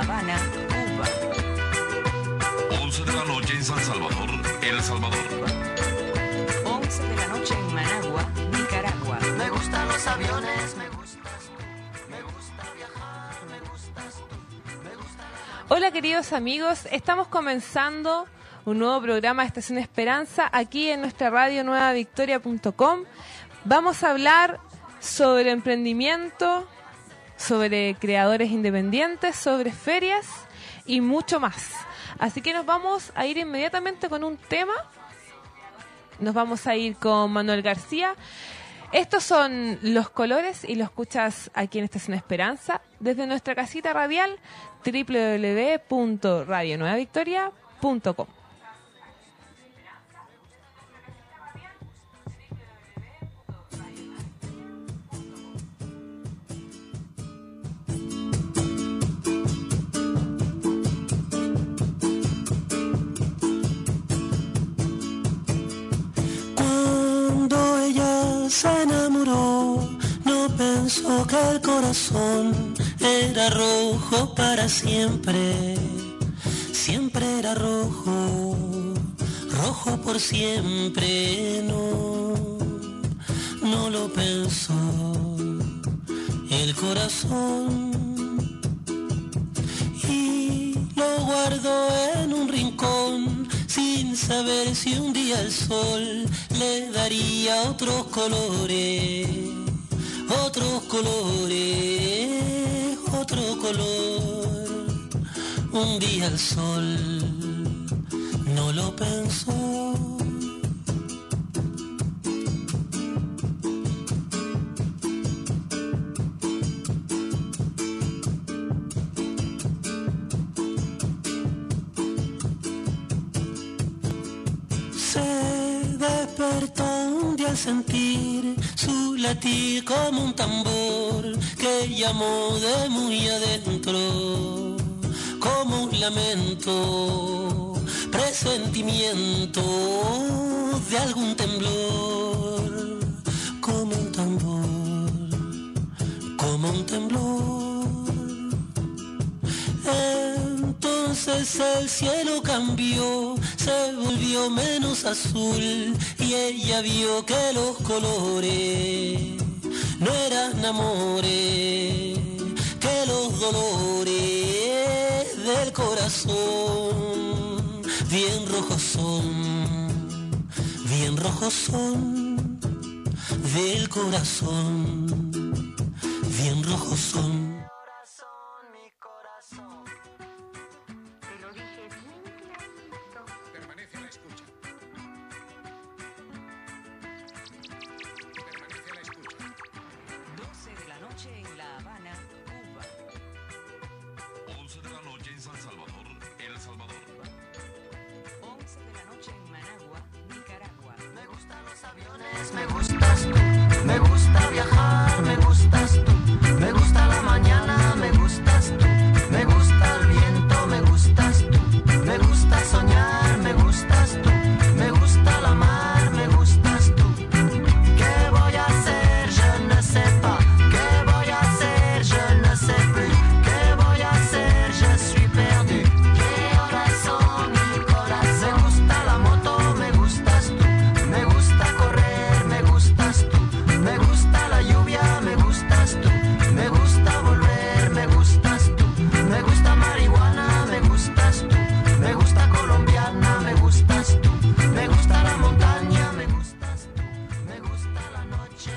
Habana, Cuba. 11 de la noche en San Salvador, El Salvador. 11 de la noche en Managua, Nicaragua. Me gustan los aviones, me gustas tú. Me gusta viajar, me gustas tú. Me gusta la... Hola queridos amigos, estamos comenzando un nuevo programa de Estación Esperanza aquí en nuestra radio nuevavictoria.com. Vamos a hablar sobre emprendimiento, sobre creadores independientes, sobre ferias y mucho más. Así que nos vamos a ir inmediatamente con un tema. Nos vamos a ir con Manuel García. Estos son Los Colores y lo escuchas aquí en Estación Esperanza desde nuestra casita radial www.radionuevavictoria.com. Cuando ella se enamoró, no pensó que el corazón era rojo para siempre. Siempre era rojo, rojo por siempre. No lo pensó el corazón. Y lo guardó en un rincón, sin saber si un día el sol le daría otros colores, otros colores, otro color. Un día el sol no lo pensó. Al sentir su latir como un tambor que llamó de muy adentro, como un lamento, presentimiento de algún temblor, como un tambor, como un temblor. Entonces el cielo cambió, se volvió menos azul y ella vio que los colores no eran amores, que los dolores del corazón bien rojos son, bien rojos son, del corazón bien rojos son. Me gustas tú, me gusta viajar, me gustas tú, me gusta la mañana, me gustas tú, me gusta el viento, me gustas tú, me gusta soñar, me gustas tú, me gusta la mar, me gustas tú. ¿Qué voy a hacer? Je ne sais pas. ¿Qué voy a hacer? Je ne sais plus. ¿Qué voy a hacer? Je suis perdu. ¿Qué horas son? Mi corazón. Me gusta la moto, me gustas tú, me gusta correr, me gustas tú, me gusta la lluvia, me gustas tú, me gusta volver, me gustas tú, me gusta marihuana, me gustas tú, me gusta colombiana, me gustas tú, me gusta la montaña, me gustas tú, me gusta la noche.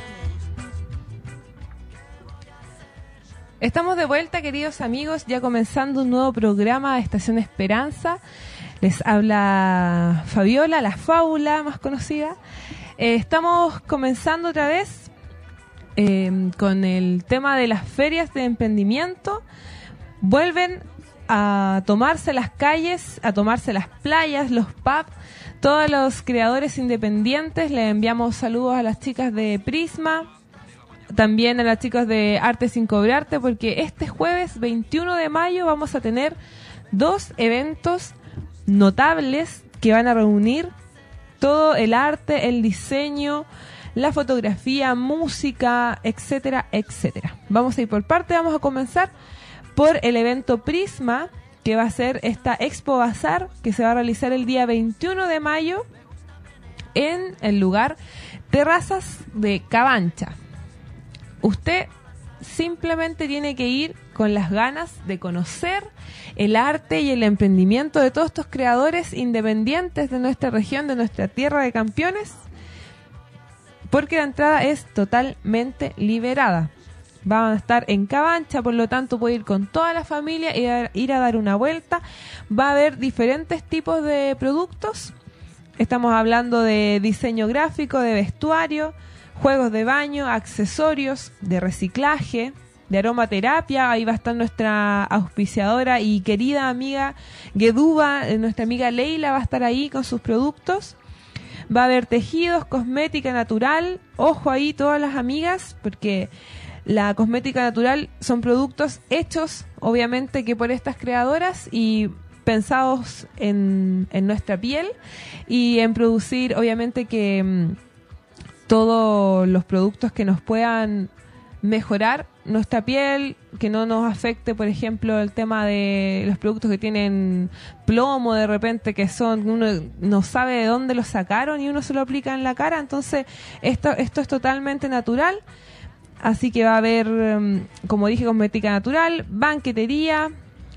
Estamos de vuelta, queridos amigos, ya comenzando un nuevo programa de Estación Esperanza. Les habla Fabiola, la fábula más conocida. Estamos comenzando otra vez con el tema de las ferias de emprendimiento. Vuelven a tomarse las calles, a tomarse las playas, los pubs, todos los creadores independientes. Les enviamos saludos a las chicas de Prisma, también a las chicas de Arte Sin Cobrarte, porque este jueves 21 de mayo vamos a tener dos eventos notables que van a reunir todo el arte, el diseño, la fotografía, música, etcétera, etcétera. Vamos a ir por parte, vamos a comenzar por el evento Prisma, que va a ser esta Expo Bazar, que se va a realizar el día 21 de mayo en el lugar Terrazas de Cabancha. Usted simplemente tiene que ir con las ganas de conocer el arte y el emprendimiento de todos estos creadores independientes de nuestra región, de nuestra tierra de campeones, porque la entrada es totalmente liberada. Van a estar en Cabancha, por lo tanto puede ir con toda la familia e ir a dar una vuelta. Va a haber diferentes tipos de productos. Estamos hablando de diseño gráfico, de vestuario, juegos de baño, accesorios, de reciclaje, de aromaterapia. Ahí va a estar nuestra auspiciadora y querida amiga Gueduba, nuestra amiga Leila va a estar ahí con sus productos. Va a haber tejidos, cosmética natural. Ojo ahí todas las amigas, porque la cosmética natural son productos hechos, obviamente, que por estas creadoras y pensados en nuestra piel y en producir, obviamente, que todos los productos que nos puedan mejorar nuestra piel, que no nos afecte, por ejemplo, el tema de los productos que tienen plomo de repente, que son, uno no sabe de dónde los sacaron y uno se lo aplica en la cara. Entonces esto es totalmente natural. Así que va a haber, como dije, cosmética natural, banquetería,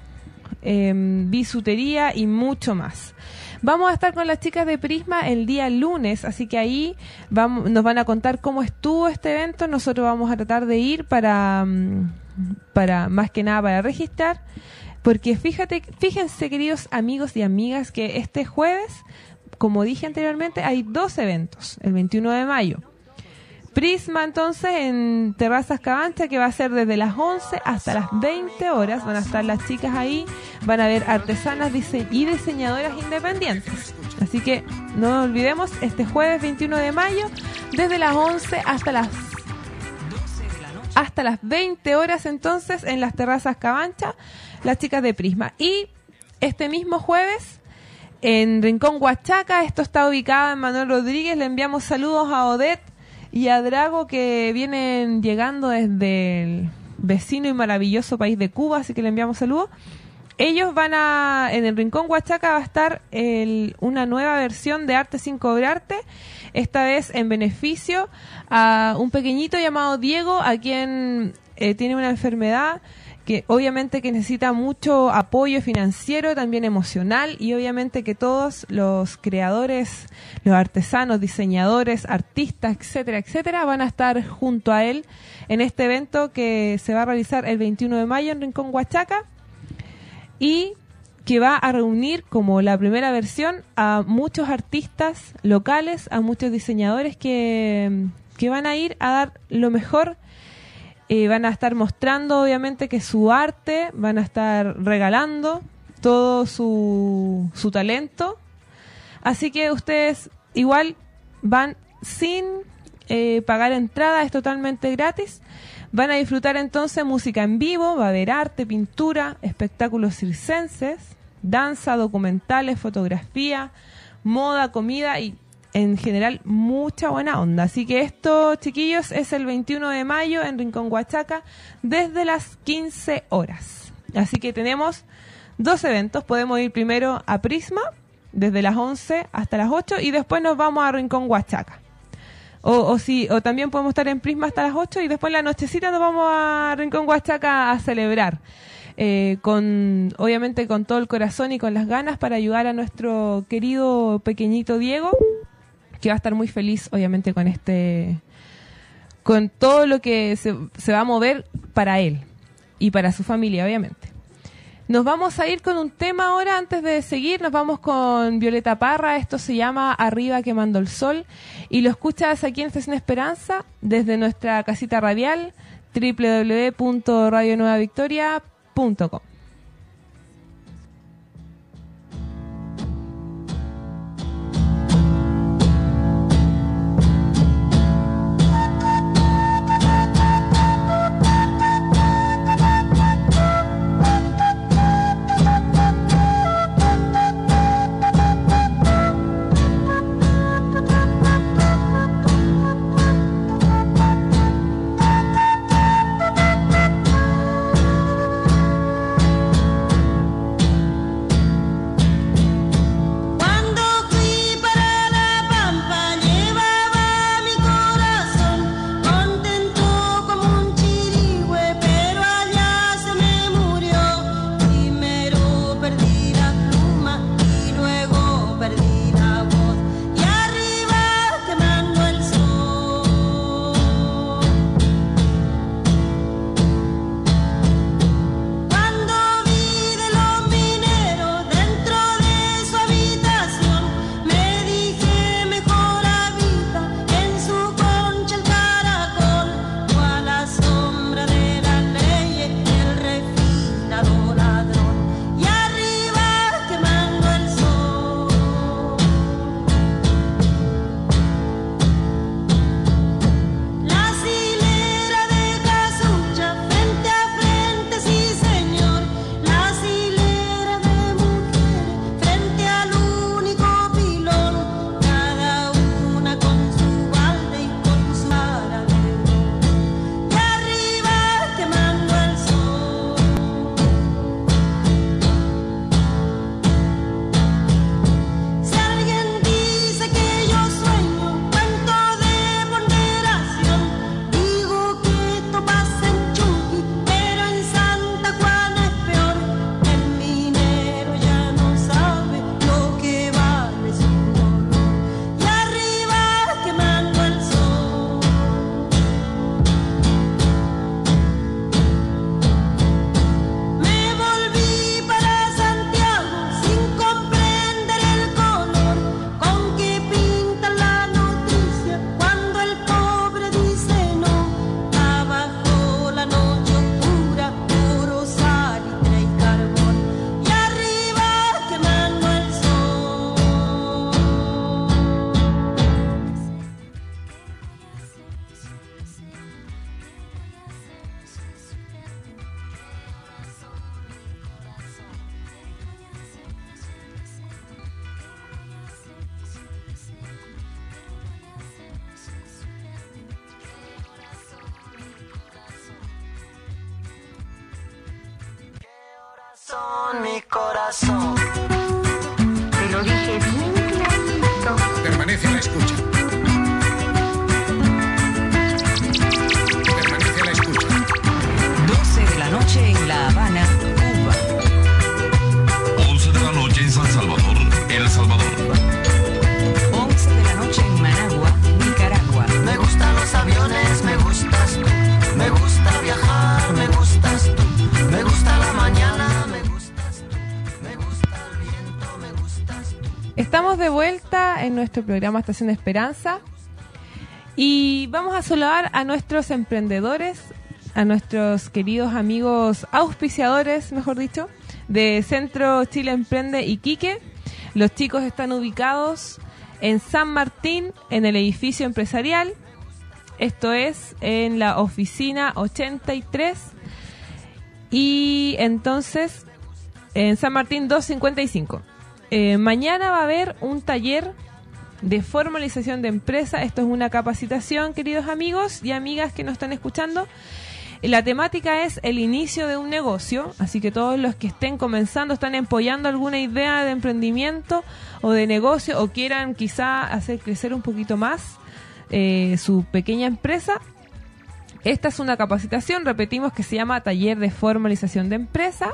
bisutería y mucho más. Vamos a estar con las chicas de Prisma el día lunes, así que ahí nos van a contar cómo estuvo este evento. Nosotros vamos a tratar de ir para más que nada para registrar, porque fíjense, queridos amigos y amigas, que este jueves, como dije anteriormente, hay 2 eventos, el 21 de mayo. Prisma, entonces, en Terrazas Cabancha, que va a ser desde las 11 hasta las 20 horas. Van a estar las chicas ahí, van a haber artesanas y diseñadoras independientes. Así que no olvidemos, este jueves 21 de mayo, desde las 11 hasta las 20 horas, entonces, en las Terrazas Cabancha, las chicas de Prisma. Y este mismo jueves, en Rincón Huachaca, esto está ubicado en Manuel Rodríguez, le enviamos saludos a Odette y a Drago, que vienen llegando desde el vecino y maravilloso país de Cuba, así que le enviamos saludos. Ellos en el Rincón Huachaca va a estar una nueva versión de Arte sin Cobrarte, esta vez en beneficio a un pequeñito llamado Diego, a quien tiene una enfermedad que obviamente que necesita mucho apoyo financiero, también emocional, y obviamente que todos los creadores, los artesanos, diseñadores, artistas, etcétera, etcétera, van a estar junto a él en este evento que se va a realizar el 21 de mayo en Rincón Huachaca y que va a reunir como la primera versión a muchos artistas locales, a muchos diseñadores que van a ir a dar lo mejor. Van a estar mostrando, obviamente, que su arte, van a estar regalando todo su talento. Así que ustedes igual van sin pagar entrada, es totalmente gratis. Van a disfrutar entonces música en vivo, va a haber arte, pintura, espectáculos circenses, danza, documentales, fotografía, moda, comida y en general mucha buena onda. Así que esto, chiquillos, es el 21 de mayo en Rincón Huachaca desde las 15 horas. Así que tenemos 2 eventos. Podemos ir primero a Prisma desde las 11 hasta las 8 y después nos vamos a Rincón Huachaca. O también podemos estar en Prisma hasta las 8 y después en la nochecita nos vamos a Rincón Huachaca a celebrar. Obviamente con todo el corazón y con las ganas para ayudar a nuestro querido pequeñito Diego, que va a estar muy feliz, obviamente, con todo lo que se va a mover para él y para su familia, obviamente. Nos vamos a ir con un tema ahora. Antes de seguir, nos vamos con Violeta Parra. Esto se llama Arriba Quemando el Sol y lo escuchas aquí en Estación Esperanza desde nuestra casita radial www.radionuevavictoria.com. Mi corazón. Te lo dije bien clarito. Permanece a la escucha. Permanece a la escucha. 12 de la noche en La Habana, Cuba. 11 de la noche en San Salvador, El Salvador. 11 de la noche en Managua, Nicaragua. Me gustan los aviones, me gustas tú. Me gusta viajar, me gustas tú. Me gusta la mañana, me gustas tú. Me gusta el viento, me gustas tú. Estamos de vuelta en nuestro programa Estación Esperanza y vamos a saludar a nuestros emprendedores, a nuestros queridos amigos auspiciadores, mejor dicho, de Centro Chile Emprende Iquique. Los chicos están ubicados en San Martín, en el edificio empresarial. Esto es en la oficina 83. Y entonces, en San Martín 255. Mañana va a haber un taller de formalización de empresa. Esto es una capacitación, queridos amigos y amigas que nos están escuchando. La temática es el inicio de un negocio, así que todos los que estén comenzando, están empollando alguna idea de emprendimiento o de negocio o quieran quizá hacer crecer un poquito más su pequeña empresa. Esta es una capacitación, repetimos, que se llama Taller de Formalización de Empresa.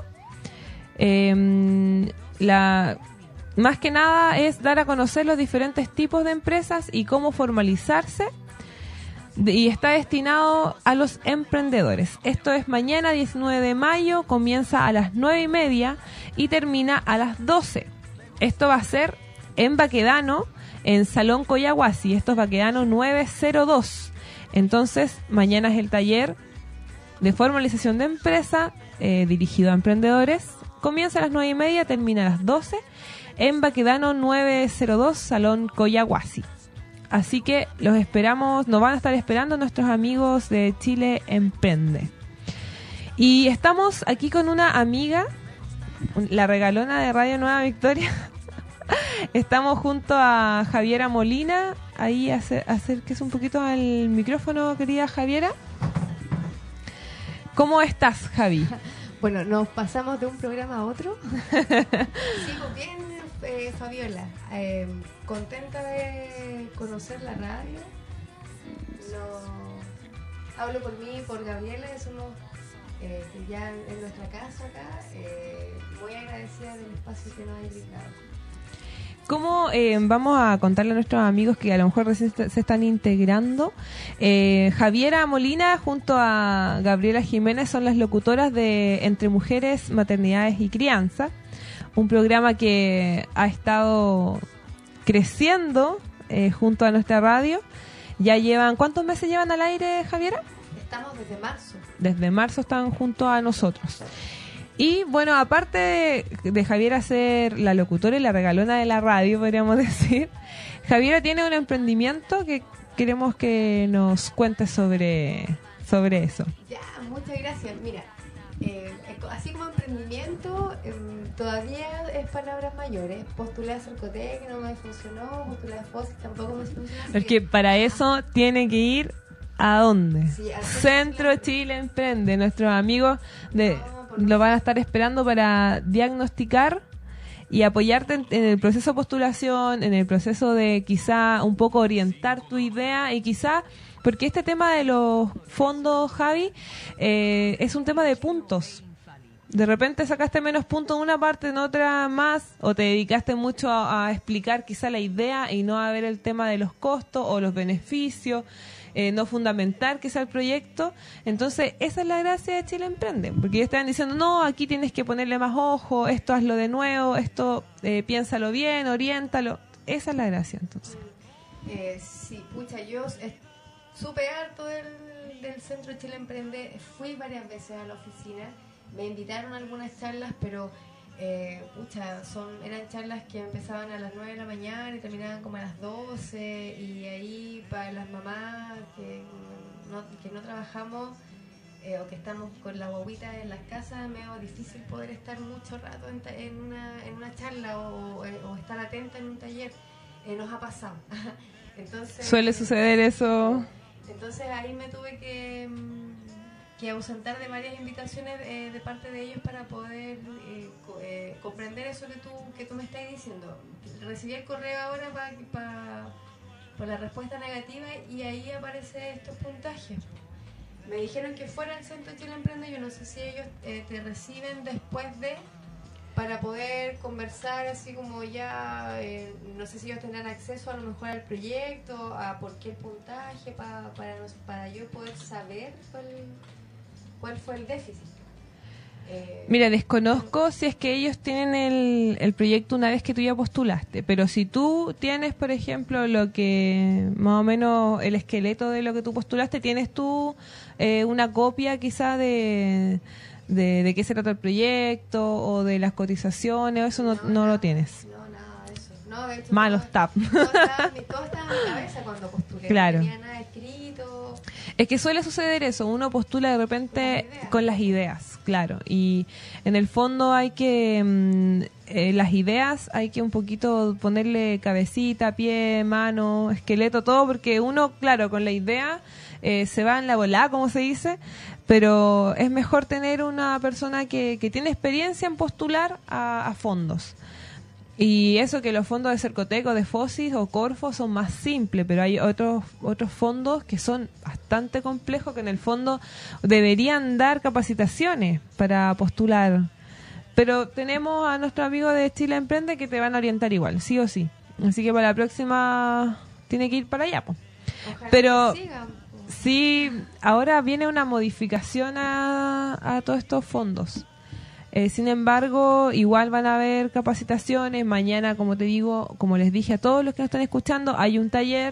Más que nada es dar a conocer los diferentes tipos de empresas y cómo formalizarse. Y está destinado a los emprendedores. Esto es mañana 19 de mayo, comienza a las 9:30 y termina a las 12. Esto va a ser en Baquedano, en Salón Coyahuasi. Esto es Baquedano 902. Entonces, mañana es el taller de formalización de empresa dirigido a emprendedores. Comienza a las 9:30, termina a las 12 en Baquedano 902, Salón Coyahuasi. Así que los esperamos, nos van a estar esperando nuestros amigos de Chile Emprende. Y estamos aquí con una amiga, la regalona de Radio Nueva Victoria. Estamos junto a Javiera Molina. Ahí acérquese un poquito al micrófono, querida Javiera. ¿Cómo estás, Javi? Bueno, nos pasamos de un programa a otro. Sigo bien, Fabiola. Contenta de conocer la radio. No, hablo por mí y por Gabriela, somos ya en nuestra casa acá. Muy agradecida del espacio que nos ha brindado. ¿Cómo vamos a contarle a nuestros amigos que a lo mejor recién se están integrando? Javiera Molina junto a Gabriela Jiménez son las locutoras de Entre Mujeres, Maternidades y Crianza, un programa que ha estado creciendo junto a nuestra radio. Ya llevan, ¿cuántos meses llevan al aire, Javiera? Estamos desde marzo. Desde marzo están junto a nosotros. Y bueno, aparte de Javiera ser la locutora y la regalona de la radio, podríamos decir, Javiera tiene un emprendimiento que queremos que nos cuente sobre eso. Ya, muchas gracias. Mira, así como emprendimiento, todavía es palabras mayores. Postulé a Cercotec, no me funcionó. Postulé a FOSI, tampoco me funcionó. Porque para eso tiene que ir ¿a dónde? Sí, al Centro Chile Emprende. Nuestros amigos lo van a estar esperando para diagnosticar y apoyarte en el proceso de postulación, en el proceso de quizá un poco orientar tu idea y quizá, porque este tema de los fondos, Javi, es un tema de puntos. De repente sacaste menos puntos en una parte, en otra más, o te dedicaste mucho a explicar quizá la idea y no a ver el tema de los costos o los beneficios, no fundamentar quizá el proyecto. Entonces esa es la gracia de Chile Emprende, porque ellos estaban diciendo, no, aquí tienes que ponerle más ojo, esto hazlo de nuevo, esto piénsalo bien, oriéntalo. Esa es la gracia, entonces. Sí, pucha, yo supe harto del Centro Chile Emprende, fui varias veces a la oficina, me invitaron a algunas charlas, pero eran charlas que empezaban a las 9 de la mañana y terminaban como a las 12, y ahí para las mamás que no trabajamos o que estamos con la guaguita en las casas, es medio difícil poder estar mucho rato en una charla o estar atenta en un taller. Nos ha pasado. Entonces, suele suceder eso. Entonces ahí me tuve que ausentar de varias invitaciones de parte de ellos para poder comprender eso que tú me estás diciendo. Recibí el correo ahora por la respuesta negativa y ahí aparecen estos puntajes. Me dijeron que fuera el Centro Chile Emprende, yo no sé si ellos te reciben después de, para poder conversar así como ya, no sé si ellos tendrán acceso a lo mejor al proyecto, a por qué el puntaje, para yo poder saber cuál fue el déficit. Mira, desconozco si es que ellos tienen el proyecto una vez que tú ya postulaste, pero si tú tienes, por ejemplo, lo que más o menos el esqueleto de lo que tú postulaste, tienes tú una copia quizá de qué se trata el proyecto o de las cotizaciones, o eso no lo tienes. No, nada de eso. No, de hecho, Malos tap. Todo estaba en mi cabeza cuando postulé. Claro. No tenía nada escrito. Es que suele suceder eso, uno postula de repente con las ideas, claro, y en el fondo hay que, las ideas hay que un poquito ponerle cabecita, pie, mano, esqueleto, todo, porque uno, claro, con la idea se va en la volada, como se dice, pero es mejor tener una persona que tiene experiencia en postular a fondos. Y eso que los fondos de Cercotec, de FOSIS o Corfo son más simples, pero hay otros fondos que son bastante complejos, que en el fondo deberían dar capacitaciones para postular. Pero tenemos a nuestro amigo de Chile Emprende que te van a orientar igual, sí o sí. Así que para la próxima tiene que ir para allá, po. Ojalá Pero que sigan. sí, ahora viene una modificación a todos estos fondos. Sin embargo, igual van a haber capacitaciones. Mañana, como te digo, como les dije a todos los que nos están escuchando, hay un taller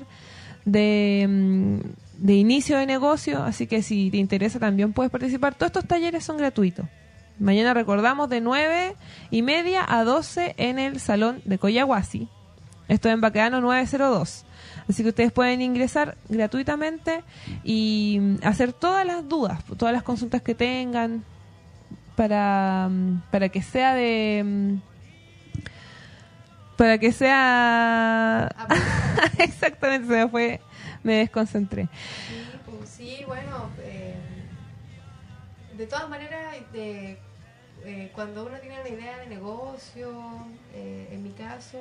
de inicio de negocio, así que si te interesa también puedes participar. Todos estos talleres son gratuitos. Mañana recordamos de 9:30 a 12 en el Salón de Coyahuasi. Esto es en Baquedano 902. Así que ustedes pueden ingresar gratuitamente y hacer todas las dudas, todas las consultas que tengan, para que sea exactamente, me desconcentré. Sí, bueno, de todas maneras, cuando uno tiene una idea de negocio, en mi caso,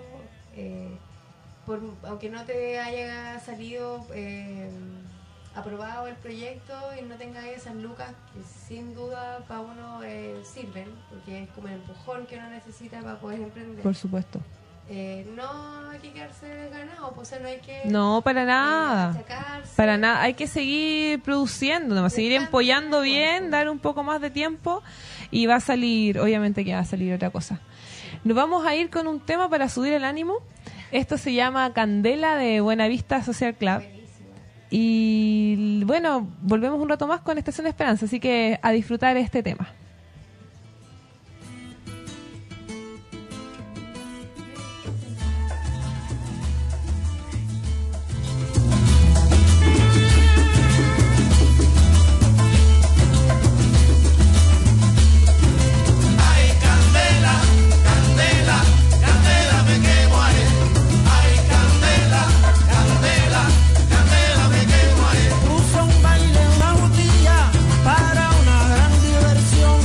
aunque no te haya salido aprobado el proyecto y no tenga esas lucas que sin duda para uno sirven, porque es como el empujón que uno necesita para poder emprender. Por supuesto. No hay que quedarse desganado, pues, no hay que... No, para nada. Achacarse. Para nada. Hay que seguir produciendo, nomás, seguir empollando bien, dar un poco más de tiempo y va a salir, obviamente que va a salir otra cosa. Nos vamos a ir con un tema para subir el ánimo. Esto se llama Candela de Buenavista Social Club. Y bueno, volvemos un rato más con Estación Esperanza, así que a disfrutar este tema. Puso un baile, una botella para una gran diversión.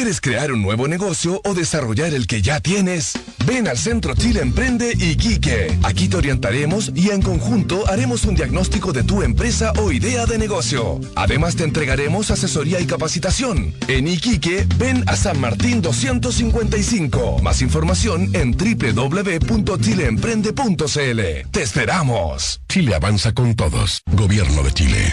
¿Quieres crear un nuevo negocio o desarrollar el que ya tienes? Ven al Centro Chile Emprende Iquique. Aquí te orientaremos y en conjunto haremos un diagnóstico de tu empresa o idea de negocio. Además te entregaremos asesoría y capacitación. En Iquique, ven a San Martín 255. Más información en www.chileemprende.cl. ¡Te esperamos! Chile avanza con todos. Gobierno de Chile.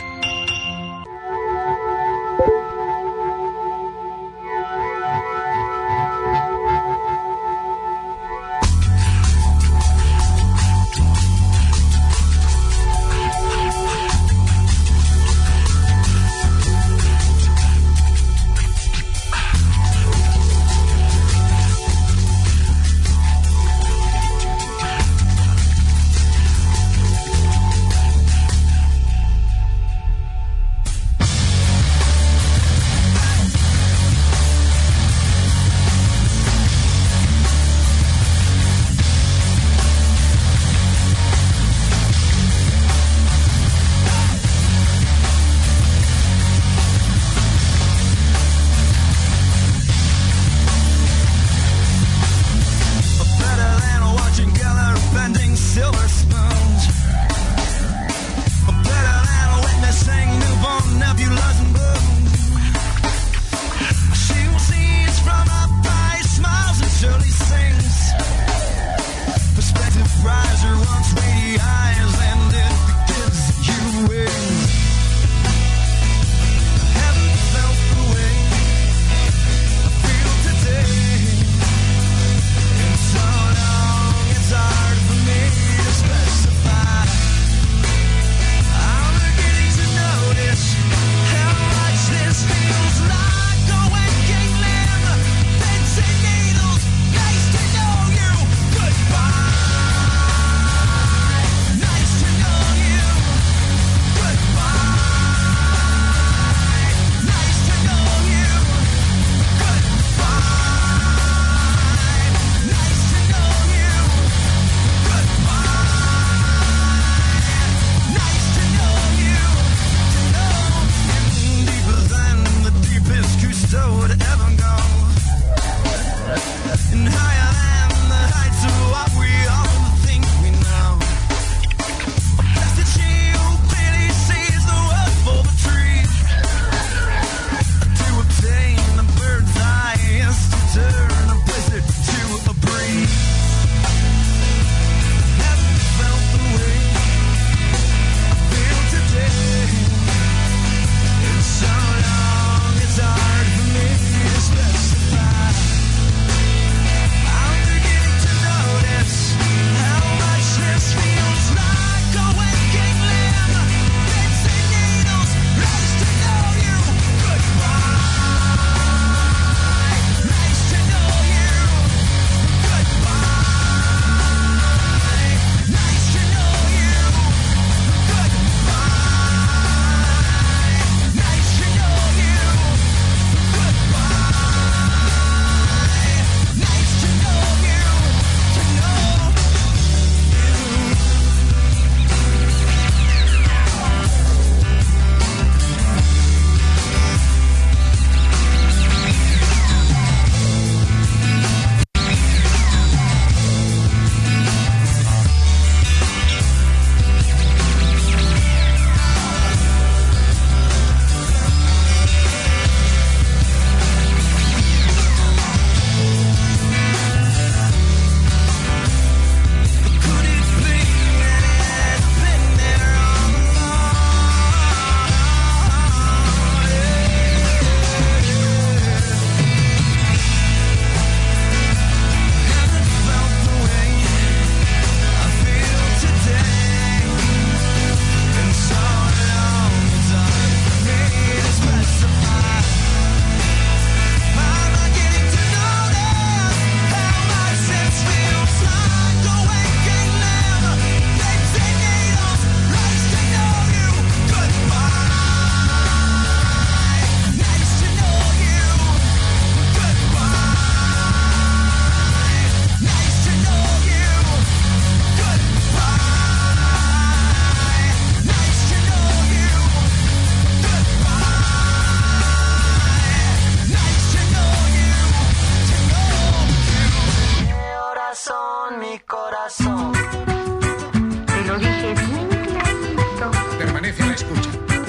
corazón. Te lo dije bien clarito. Permanece a la escucha.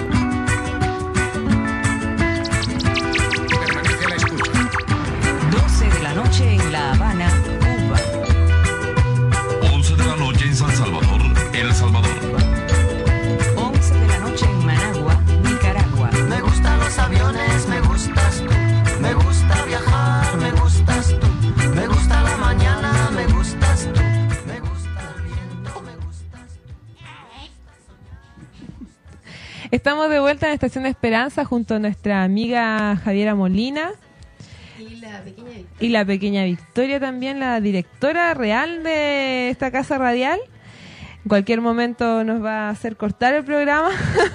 Permanece a la escucha. 12 de la noche en La Habana, Cuba. 11 de la noche en San Salvador, El Salvador. 11 de la noche en Managua, Nicaragua. Me gustan los aviones, me gustas tú. Me gusta viajar, me gustas tú. Me gusta la mañana, me gustas tú. Me gusta el viento, me gustas tú. Estamos de vuelta en la Estación Esperanza junto a nuestra amiga Javiera Molina Y la pequeña Victoria. y la pequeña Victoria también, la directora real de esta casa radial. En cualquier momento nos va a hacer cortar el programa.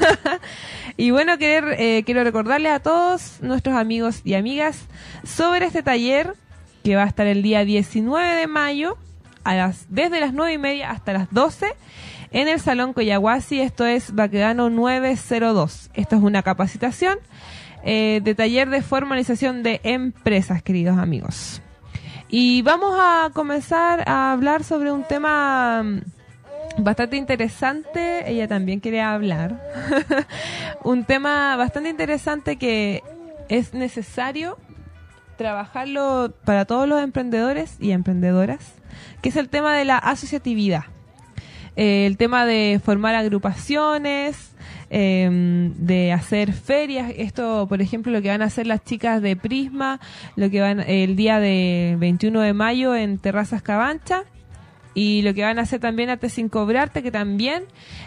Y bueno, quiero recordarles a todos nuestros amigos y amigas sobre este taller que va a estar el día 19 de mayo desde las 9:30 hasta las 12 en el Salón Coyahuasi. Esto es Baquedano 902. Esto es una capacitación de taller de formalización de empresas, queridos amigos. Y vamos a comenzar a hablar sobre un tema bastante interesante. Ella también quiere hablar. Un tema bastante interesante que es necesario trabajarlo para todos los emprendedores y emprendedoras, que es el tema de la asociatividad. El tema de formar agrupaciones, de hacer ferias. Esto, por ejemplo, lo que van a hacer las chicas de Prisma, lo que van el día de 21 de mayo en Terrazas Cabancha, y lo que van a hacer también Arte Sin Cobrarte, que también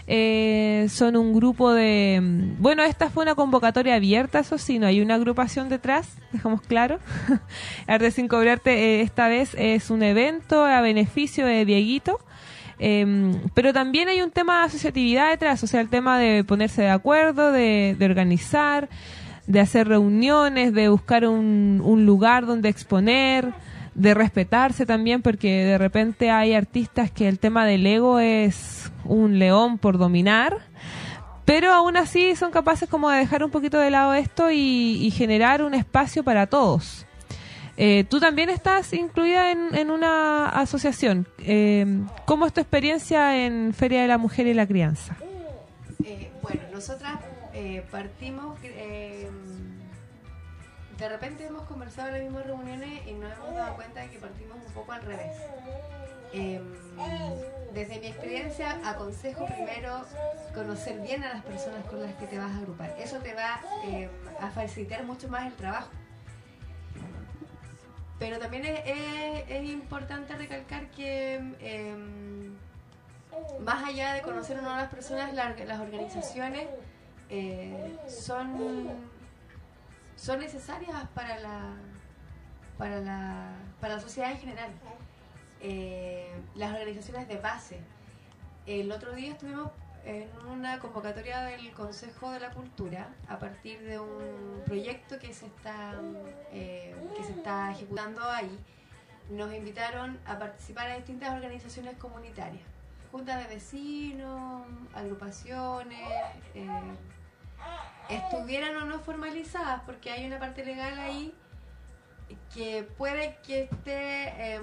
son un grupo de... Bueno, esta fue una convocatoria abierta, eso sí, no hay una agrupación detrás, dejamos claro. Arte Sin Cobrarte esta vez es un evento a beneficio de Dieguito. Pero también hay un tema de asociatividad detrás, o sea, el tema de ponerse de acuerdo, de organizar, de hacer reuniones, de buscar un lugar donde exponer, de respetarse también, porque de repente hay artistas que el tema del ego es un león por dominar, pero aún así son capaces como de dejar un poquito de lado esto y generar un espacio para todos. Tú también estás incluida en una asociación. ¿Cómo es tu experiencia en Feria de la Mujer y la Crianza? Bueno, nosotras partimos, de repente hemos conversado en las mismas reuniones y nos hemos dado cuenta de que partimos un poco al revés. Desde mi experiencia, aconsejo primero conocer bien a las personas con las que te vas a agrupar. Eso te va a facilitar mucho más el trabajo. Pero también es importante recalcar que más allá de conocer o no a las personas, las organizaciones son necesarias para la sociedad en general. Las organizaciones de base. El otro día estuvimos en una convocatoria del Consejo de la Cultura a partir de un proyecto que se está ejecutando ahí. Nos invitaron a participar a distintas organizaciones comunitarias, juntas de vecinos, agrupaciones, estuvieran o no formalizadas, porque hay una parte legal ahí que puede que esté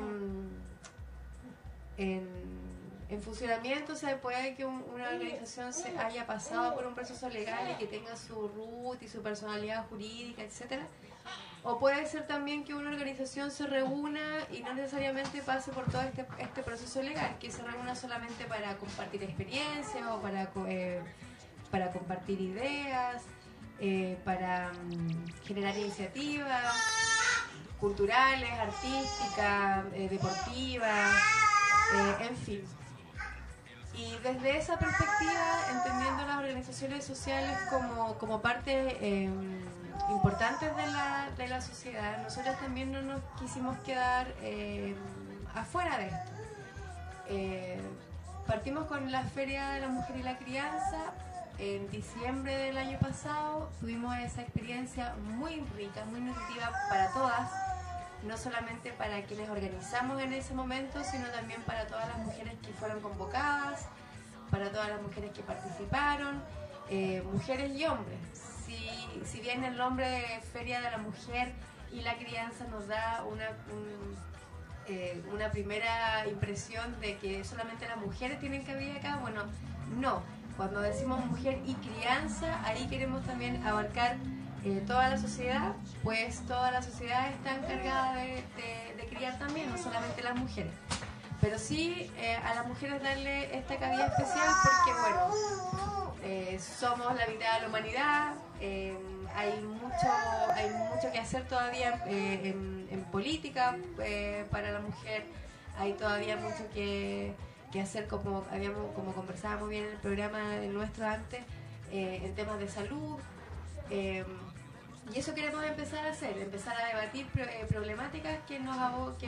en funcionamiento. O sea, puede que una organización se haya pasado por un proceso legal y que tenga su root y su personalidad jurídica, etcétera. O puede ser también que una organización se reúna y no necesariamente pase por todo este proceso legal, que se reúna solamente para compartir experiencias o para compartir ideas, para generar iniciativas culturales, artísticas, deportivas, en fin. Y desde esa perspectiva, entendiendo las organizaciones sociales como parte importantes de la sociedad, nosotros también no nos quisimos quedar afuera de esto. Partimos con la Feria de la Mujer y la Crianza. En diciembre del año pasado tuvimos esa experiencia muy rica, muy nutritiva para todas, no solamente para quienes organizamos en ese momento, sino también para todas las mujeres que fueron convocadas, para todas las mujeres que participaron, mujeres y hombres. Si bien el nombre de Feria de la Mujer y la Crianza nos da una primera impresión de que solamente las mujeres tienen cabida acá. Bueno, no. Cuando decimos mujer y crianza, ahí queremos también abarcar toda la sociedad, pues toda la sociedad está encargada de criar también, no solamente las mujeres. Pero sí a las mujeres darle esta cabida especial porque, bueno, somos la mitad de la humanidad, hay mucho que hacer todavía en política para la mujer, hay todavía mucho que hacer, como conversábamos bien en el programa nuestro antes, en temas de salud. Y eso queremos empezar a hacer, empezar a debatir problemáticas que nos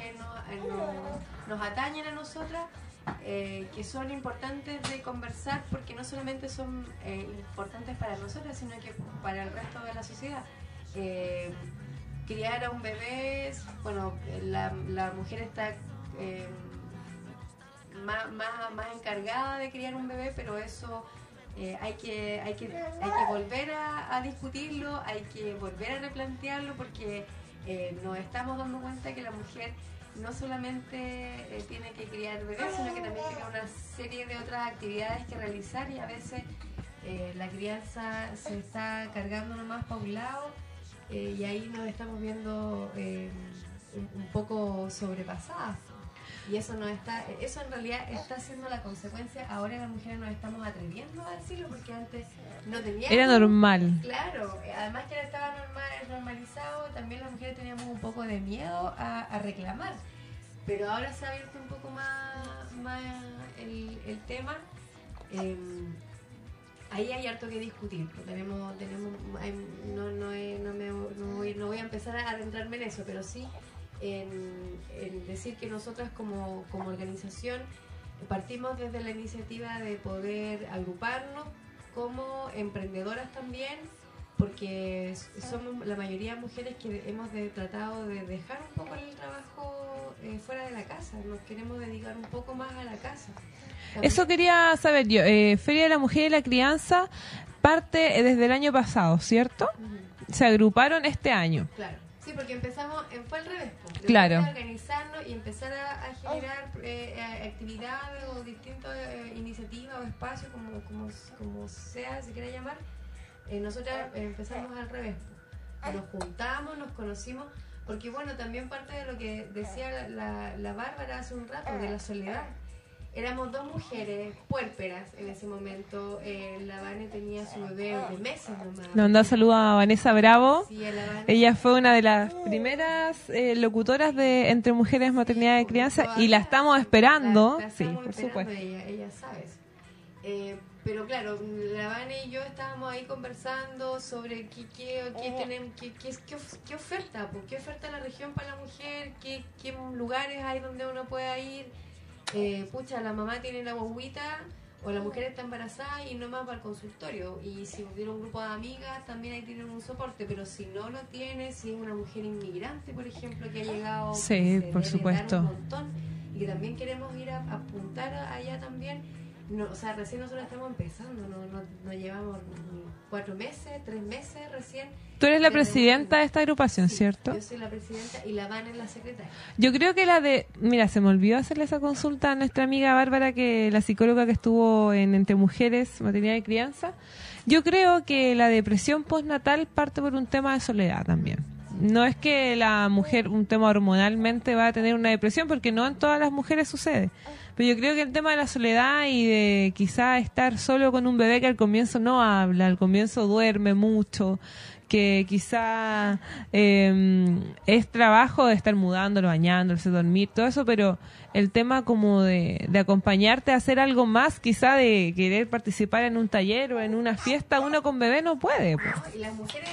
atañen a nosotras, que son importantes de conversar porque no solamente son importantes para nosotras, sino que para el resto de la sociedad. Criar a un bebé, bueno, la mujer está más encargada de criar un bebé, pero eso hay que volver a discutirlo, hay que volver a replantearlo porque nos estamos dando cuenta que la mujer no solamente tiene que criar bebés, sino que también tiene una serie de otras actividades que realizar y a veces la crianza se está cargando nomás para un lado y ahí nos estamos viendo un poco sobrepasadas. Y eso en realidad está siendo la consecuencia. Ahora las mujeres nos estamos atreviendo a decirlo porque antes no teníamos. Era normal. Claro, además que estaba normalizado, también las mujeres teníamos un poco de miedo a reclamar. Pero ahora se ha abierto un poco más el tema. Ahí hay harto que discutir. No voy a empezar a adentrarme en eso, pero sí en decir que nosotras como organización partimos desde la iniciativa de poder agruparnos como emprendedoras también, porque somos la mayoría de mujeres que hemos tratado de dejar un poco el trabajo fuera de la casa, nos queremos dedicar un poco más a la casa. También. Eso quería saber yo. Feria de la Mujer y la Crianza parte desde el año pasado, ¿cierto? Uh-huh. Se agruparon este año. Claro. Sí, porque empezamos, fue al revés. Claro. Organizarnos y empezar a generar actividades o distintas iniciativas o espacios, como sea, se quiera llamar. Nosotras empezamos al revés. Nos juntamos, nos conocimos, porque bueno, también parte de lo que decía la Bárbara hace un rato, de la soledad. Éramos dos mujeres puérperas en ese momento. La Vane tenía su bebé de meses nomás. Le mando saludos a Vanessa Bravo. Sí, a la Vane. Ella fue una de las primeras locutoras de Entre Mujeres, Maternidad y Crianza y la estamos esperando. La sí, estamos por esperando, supuesto. Ella sabe eso. Pero claro, la Vane y yo estábamos ahí conversando sobre qué oferta, qué oferta la región para la mujer, qué lugares hay donde uno pueda ir. La mamá tiene la guaguita o la mujer está embarazada y no más va al consultorio, y si tiene un grupo de amigas también ahí tienen un soporte, pero si no lo tiene, si es una mujer inmigrante por ejemplo que ha llegado, sí, por supuesto, un montón, y que también queremos ir a apuntar allá también. No, o sea, recién nosotros estamos empezando, no llevamos 4 meses, 3 meses recién. Tú eres la presidenta de esta agrupación, sí, ¿cierto? Yo soy la presidenta y la Van es la secretaria. Yo creo que mira, se me olvidó hacerle esa consulta a nuestra amiga Bárbara, que la psicóloga que estuvo en Entre Mujeres, Maternidad y Crianza. Yo creo que la depresión postnatal parte por un tema de soledad también. No es que la mujer, un tema hormonalmente, va a tener una depresión, porque no en todas las mujeres sucede. Pero yo creo que el tema de la soledad y de quizá estar solo con un bebé que al comienzo no habla, al comienzo duerme mucho, que quizá es trabajo de estar mudándolo, bañándolo, dormir, todo eso, pero el tema como de acompañarte a hacer algo más, quizá de querer participar en un taller o en una fiesta, uno con bebé no puede. Pues. Y las mujeres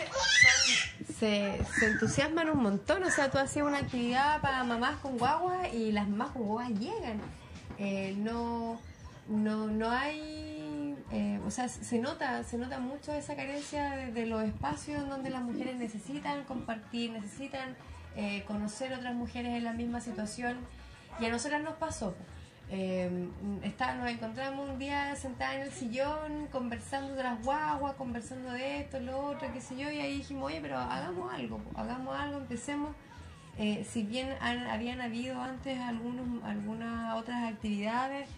se entusiasman un montón, o sea, tú haces una actividad para mamás con guagua y las mamás con guagua llegan. No hay, o sea, se nota mucho esa carencia de los espacios donde las mujeres necesitan compartir, necesitan conocer otras mujeres en la misma situación, y a nosotras nos pasó. Nos encontramos un día sentadas en el sillón conversando de las guaguas, conversando de esto, lo otro, qué sé yo, y ahí dijimos, oye, pero hagamos algo, empecemos. si bien habían habido antes algunas otras actividades,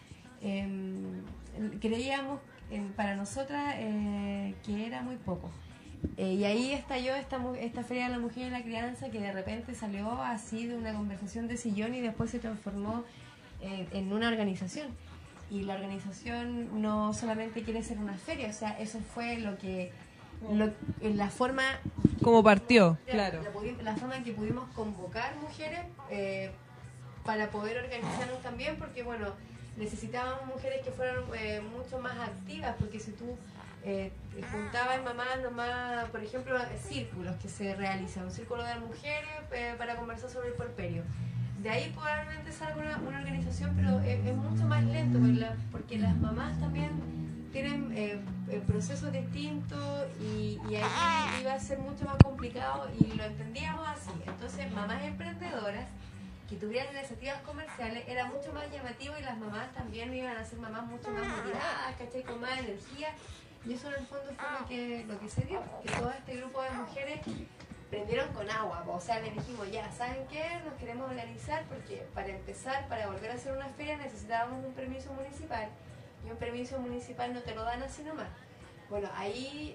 creíamos para nosotras que era muy poco. Y ahí estalló esta Feria de la Mujer y la Crianza, que de repente salió así de una conversación de sillón y después se transformó en una organización. Y la organización no solamente quiere ser una feria, o sea, eso fue la forma... Como partió, claro. La forma en que pudimos convocar mujeres para poder organizarnos también, porque bueno, necesitábamos mujeres que fueran mucho más activas, porque si tú juntabas mamás nomás, por ejemplo, círculos que se realizan, un círculo de mujeres para conversar sobre el puerperio. De ahí probablemente salga una organización, pero es mucho más lento, porque las mamás también tienen procesos distintos y ahí iba a ser mucho más complicado y lo entendíamos así. Entonces, mamás emprendedoras que tuvieran iniciativas comerciales era mucho más llamativo y las mamás también iban a ser mamás mucho más motivadas, ¿cachai? Con más energía. Y eso en el fondo fue lo que se dio, que todo este grupo de mujeres prendieron con agua, o sea, les dijimos, ya, ¿saben qué? Nos queremos organizar porque para empezar, para volver a hacer una feria necesitábamos un permiso municipal, y un permiso municipal no te lo dan así nomás. Bueno, ahí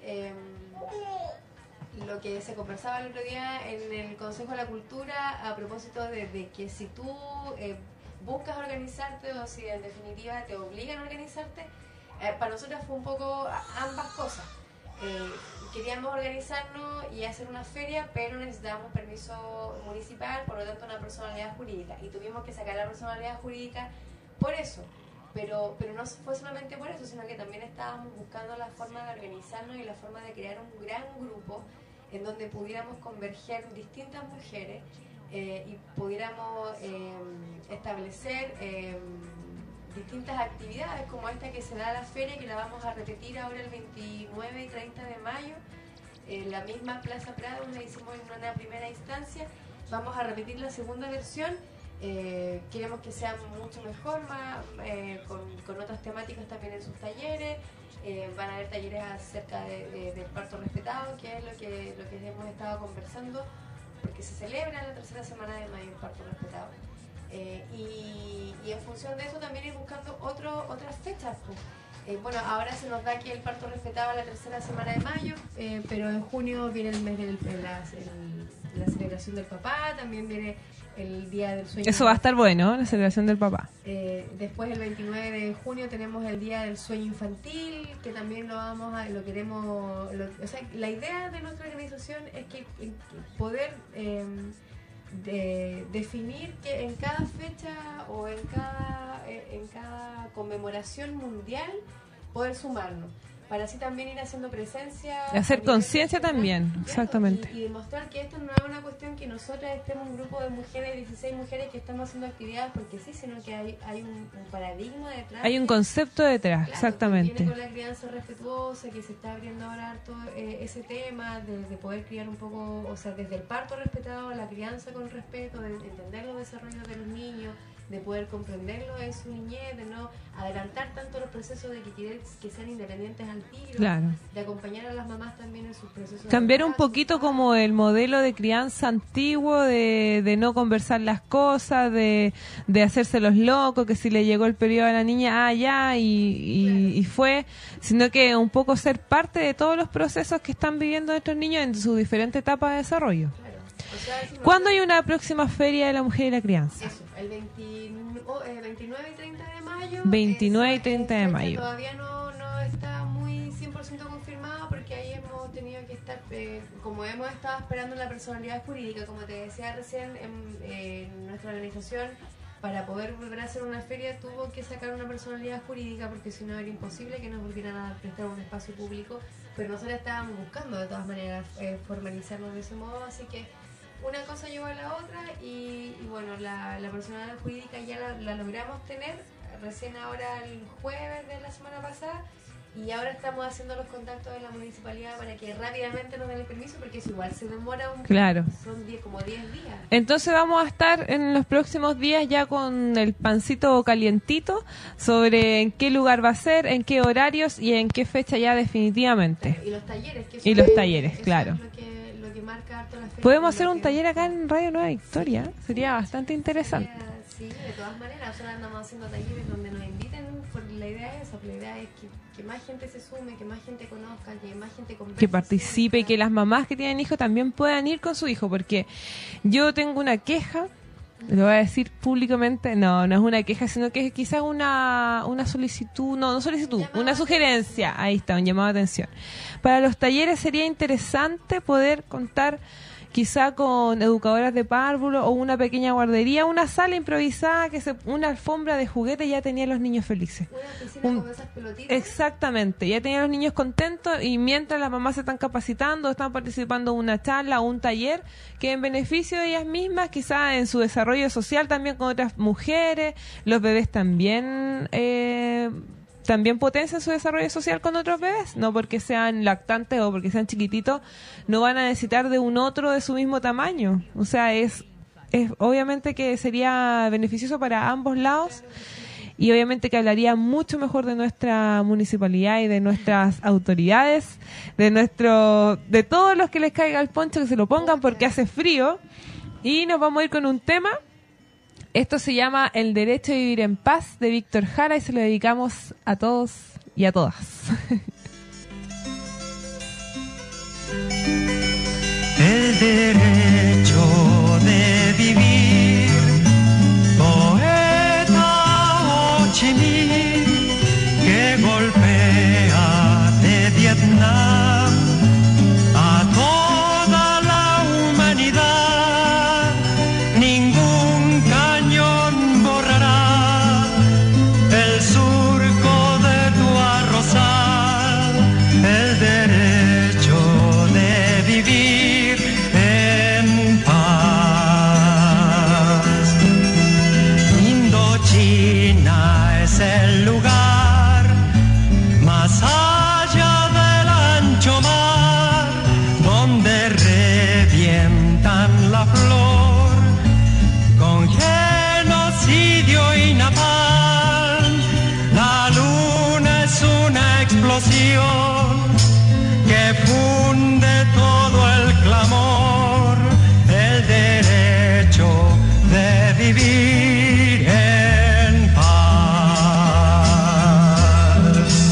lo que se conversaba el otro día en el Consejo de la Cultura a propósito de que si tú buscas organizarte o si en definitiva te obligan a organizarte, para nosotros fue un poco ambas cosas. Queríamos organizarnos y hacer una feria, pero necesitábamos un permiso municipal, por lo tanto una personalidad jurídica, y tuvimos que sacar la personalidad jurídica por eso, pero no fue solamente por eso, sino que también estábamos buscando la forma de organizarnos y la forma de crear un gran grupo en donde pudiéramos converger distintas mujeres y pudiéramos establecer distintas actividades como esta que se da a la feria, que la vamos a repetir ahora el 29 y 30 de mayo en la misma Plaza Prado donde hicimos en una primera instancia. Vamos a repetir la segunda versión. Queremos que sea mucho mejor, con otras temáticas también en sus talleres. Van a haber talleres acerca del parto respetado, que es lo que hemos estado conversando, porque se celebra en la tercera semana de mayo el parto respetado. Y en función de eso también ir buscando otras fechas. Bueno, ahora se nos da que el parto respetado a la tercera semana de mayo, pero en junio viene el mes de la celebración del papá, también viene el día del sueño. Eso va a estar bueno, la celebración del papá. Después el 29 de junio tenemos el día del sueño infantil, que también o sea, la idea de nuestra organización es que poder definir que en cada fecha o en cada conmemoración mundial poder sumarnos, para así también ir haciendo presencia y hacer conciencia también, exactamente, y demostrar que esto no es una cuestión que nosotras estemos un grupo de mujeres, 16 mujeres que estamos haciendo actividades porque sí, sino que hay un paradigma detrás, hay un concepto detrás, claro, exactamente, que viene con la crianza respetuosa, que se está abriendo ahora harto ese tema de poder criar un poco, o sea, desde el parto respetado, la crianza con respeto, de entender los desarrollos de los niños, de poder comprenderlo en su niñez, de no adelantar tanto los procesos de que sean independientes al tiro, claro, de acompañar a las mamás también en sus procesos. Cambiar un poquito como el modelo de crianza antiguo, de no conversar las cosas, de hacerse los locos, que si le llegó el periodo a la niña, ya, y fue, sino que un poco ser parte de todos los procesos que están viviendo nuestros niños en su diferente etapa de desarrollo. Claro. O sea, ¿Cuándo hay una próxima Feria de la Mujer y la Crianza? Eso, el 29 y 30 de mayo. 29 y 30 de mayo. Todavía no está muy 100% confirmado porque ahí hemos tenido que estar, como hemos estado esperando la personalidad jurídica, como te decía recién, en nuestra organización, para poder volver a hacer una feria tuvo que sacar una personalidad jurídica porque si no era imposible que nos volvieran a prestar un espacio público, pero nosotros estábamos buscando de todas maneras formalizarnos de ese modo, así que una cosa llevó a la otra y bueno, la personalidad jurídica ya la logramos tener recién ahora el jueves de la semana pasada y ahora estamos haciendo los contactos de la municipalidad para que rápidamente nos den el permiso porque eso igual se demora un claro. Son como 10 días. Entonces vamos a estar en los próximos días ya con el pancito calientito sobre en qué lugar va a ser, en qué horarios y en qué fecha ya definitivamente. Y los talleres. Y los talleres, claro. Es lo que marca harto la fecha. Podemos hacer Lo un que- taller acá en Radio Nueva Victoria. Sería bastante interesante. Sí, de todas maneras, nosotros andamos haciendo talleres donde nos inviten, la idea es esa, la idea es que más gente se sume, que más gente conozca, que más gente converse. Que participe y que las mamás que tienen hijos también puedan ir con su hijo, porque yo tengo una queja, lo voy a decir públicamente, no es una queja, sino que es quizás una solicitud, no solicitud, una sugerencia, ahí está, un llamado de atención. Para los talleres sería interesante poder contar quizá con educadoras de párvulo o una pequeña guardería, una sala improvisada, una alfombra de juguete, ya tenía a los niños felices. Una piscina con esas pelotitas. Exactamente, ya tenía a los niños contentos y mientras las mamás se están capacitando, están participando en una charla o un taller que en beneficio de ellas mismas, quizá en su desarrollo social también con otras mujeres, los bebés también potencian su desarrollo social con otros bebés, no porque sean lactantes o porque sean chiquititos, no van a necesitar de un otro de su mismo tamaño. O sea, es obviamente que sería beneficioso para ambos lados y obviamente que hablaría mucho mejor de nuestra municipalidad y de nuestras autoridades, de todos los que les caiga el poncho, que se lo pongan porque hace frío. Y nos vamos a ir con un tema. Esto se llama El Derecho a Vivir en Paz, de Víctor Jara, y se lo dedicamos a todos y a todas. El derecho de vivir, poeta Ho Chi Minh, que golpea de Vietnam a toda la humanidad. Ningún cañón borrará el surco de tu arrozal. El derecho de vivir en paz. Indochina es el lugar más allá del ancho mar, donde revientan la flor con genocidio y napalm. La luna es una explosión que funde todo el clamor. El derecho de vivir en paz.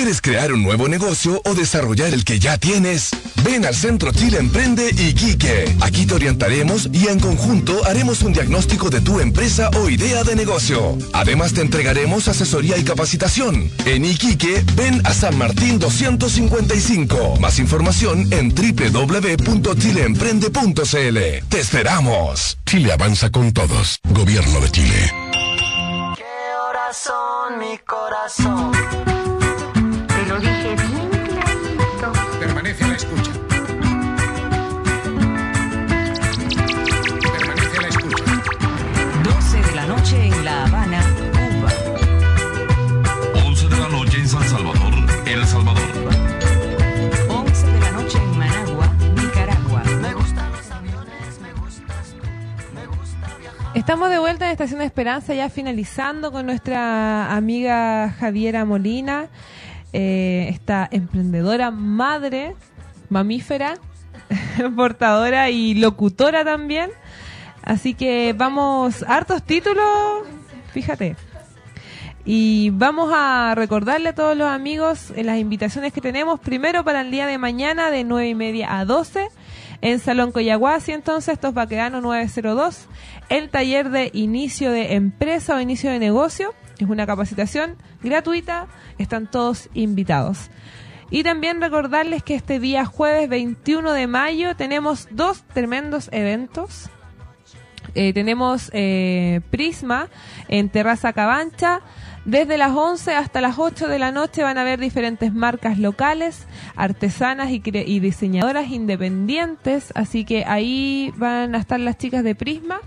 ¿Quieres crear un nuevo negocio o desarrollar el que ya tienes? Ven al Centro Chile Emprende Iquique. Aquí te orientaremos y en conjunto haremos un diagnóstico de tu empresa o idea de negocio. Además te entregaremos asesoría y capacitación. En Iquique, ven a San Martín 255. Más información en www.chileemprende.cl. ¡Te esperamos! Chile avanza con todos. Gobierno de Chile. ¿Qué horas son, mi corazón? Te lo dije bien clarito. Permanece a la escucha. Permanece a la escucha. 12 de la noche en La Habana, Cuba. 11 de la noche en San Salvador, El Salvador. 11 de la noche en Managua, Nicaragua. Me gustan los aviones, me gustas tú, me gusta viajar. Estamos de vuelta en Estación Esperanza, ya finalizando con nuestra amiga Javiera Molina, esta emprendedora, madre, mamífera, portadora y locutora también. Así que vamos, hartos títulos, fíjate. Y vamos a recordarle a todos los amigos las invitaciones que tenemos. Primero para el día de mañana de 9:30 a 12 en Salón Coyahuasi, entonces, estos Baquedano 902. El taller de inicio de empresa o inicio de negocio. Es una capacitación gratuita. Están todos invitados. Y también recordarles que este día jueves 21 de mayo tenemos dos tremendos eventos. Tenemos Prisma en Terraza Cabancha. Desde las 11 hasta las 8 de la noche van a haber diferentes marcas locales, artesanas y diseñadoras independientes. Así que ahí van a estar las chicas de Prisma.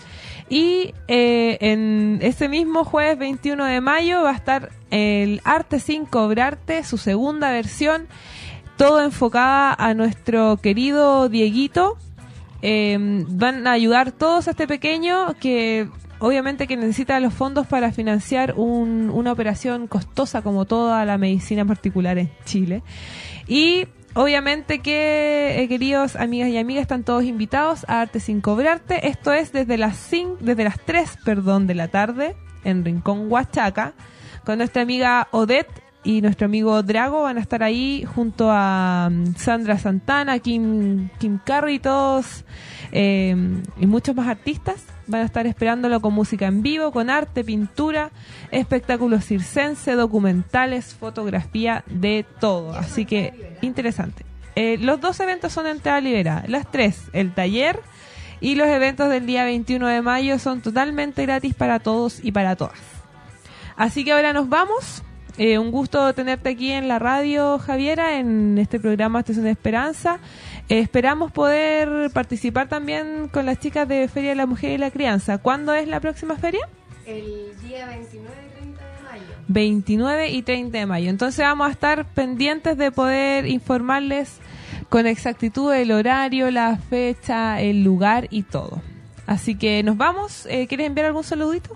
Y en ese mismo jueves 21 de mayo va a estar el Arte sin Cobrarte, su segunda versión, todo enfocada a nuestro querido Dieguito. Van a ayudar todos a este pequeño que obviamente que necesita los fondos para financiar una operación costosa como toda la medicina particular en Chile. Y obviamente que, queridos amigas y amigas, están todos invitados a Arte sin Cobrarte. Esto es desde las 3 de la tarde en Rincón Huachaca, con nuestra amiga Odette y nuestro amigo Drago. Van a estar ahí junto a Sandra Santana, Kim Carrey, todos y muchos más artistas. Van a estar esperándolo con música en vivo, con arte, pintura, espectáculos circense, documentales, fotografía, de todo. Así que interesante. Los dos eventos son de entrada liberada. Las tres, el taller y los eventos del día 21 de mayo son totalmente gratis para todos y para todas. Así que ahora nos vamos. Un gusto tenerte aquí en la radio, Javiera, en este programa Estación de Esperanza. Esperamos poder participar también con las chicas de Feria de la Mujer y la Crianza. ¿Cuándo es la próxima feria? El día 29 y 30 de mayo. 29 y 30 de mayo. Entonces vamos a estar pendientes de poder informarles con exactitud el horario, la fecha, el lugar y todo. Así que nos vamos. ¿Quieres enviar algún saludito?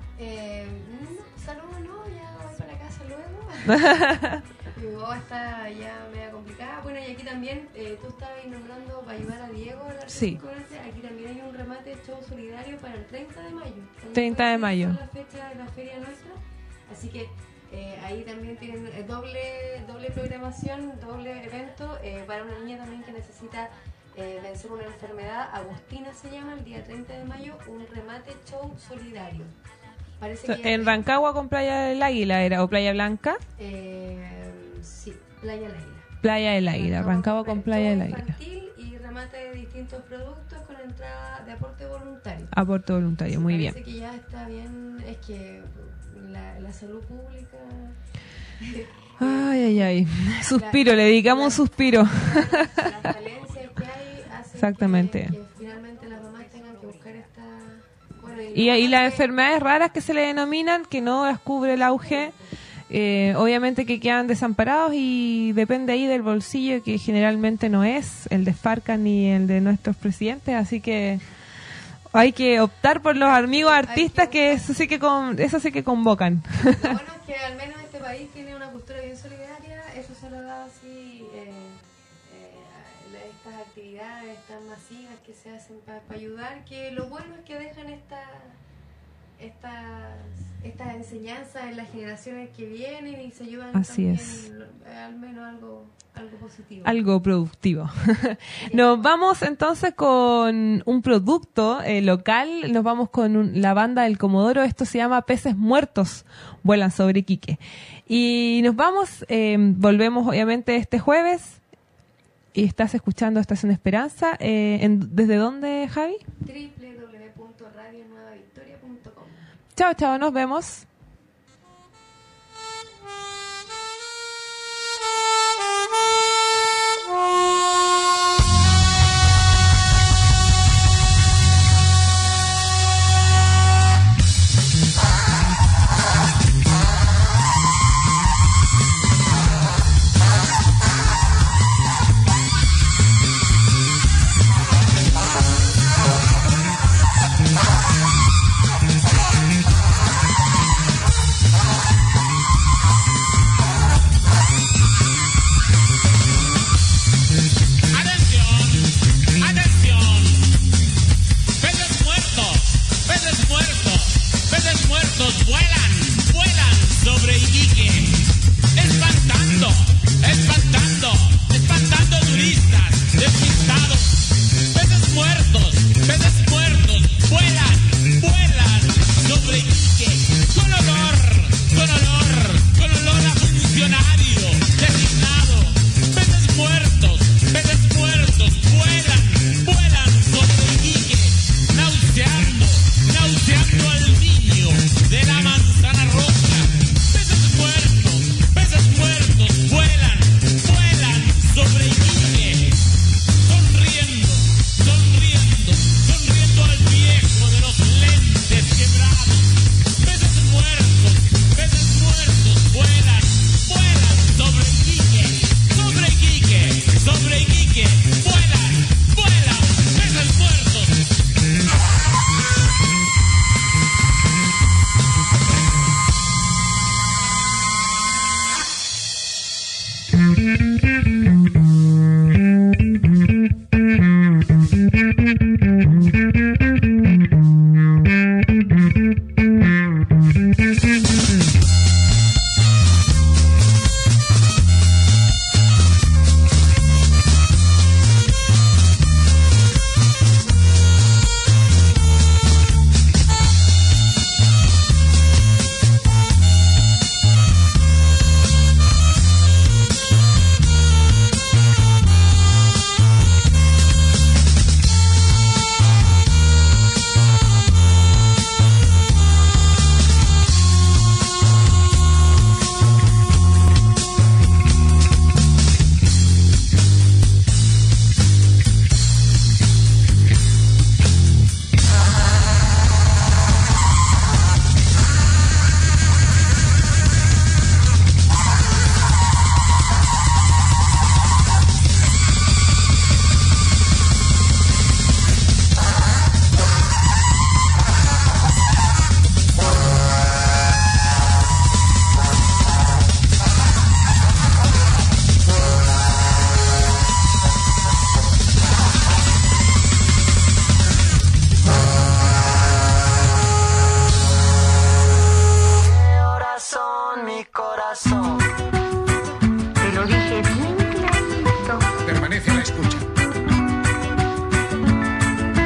Saludos, no, ya voy para la casa luego. Mi voz está ya media complicada. Bueno, y aquí también, tú estabas nombrando para ayudar a Diego a hablar. Sí. Aquí también hay un remate show solidario para el 30 de mayo. 30 de mayo. Es la fecha de la feria nuestra. Así que ahí también tienen doble programación, doble evento para una niña también que necesita vencer una enfermedad. Agustina se llama, el día 30 de mayo, un remate show solidario. Parece que En Rancagua con Playa del Águila era, o Playa Blanca. Sí, Playa del Águila. Playa del Águila, Rancagua con Playa del Águila. Infantil y remate de distintos productos con entrada de aporte voluntario. Aporte voluntario, muy bien. Parece que ya está bien, es que la salud pública... Ay. Suspiro, le dedicamos un suspiro. Las falencias que hay hacen Exactamente. que finalmente las mamás tengan que buscar esta... Bueno, Y las enfermedades raras que se le denominan, que no las cubre el auge, obviamente que quedan desamparados y depende ahí del bolsillo, que generalmente no es el de Farca ni el de nuestros presidentes, así que hay que optar por los amigos artistas que eso sí que convocan. Lo bueno es que al menos este país tiene una cultura bien solidaria, eso se lo ha dado así, estas actividades tan masivas que se hacen para ayudar, que lo bueno es que dejan estas enseñanzas en las generaciones que vienen y se ayudan Así también, es. al menos algo positivo. Algo productivo. Nos vamos entonces con un producto local. Nos vamos con la banda del Comodoro. Esto se llama Peces Muertos Vuelan sobre Iquique. Y nos vamos, volvemos obviamente este jueves. Y estás escuchando Estación Esperanza. ¿Desde dónde, Javi? www.radionuevavictoria.com. Chao, chao, nos vemos.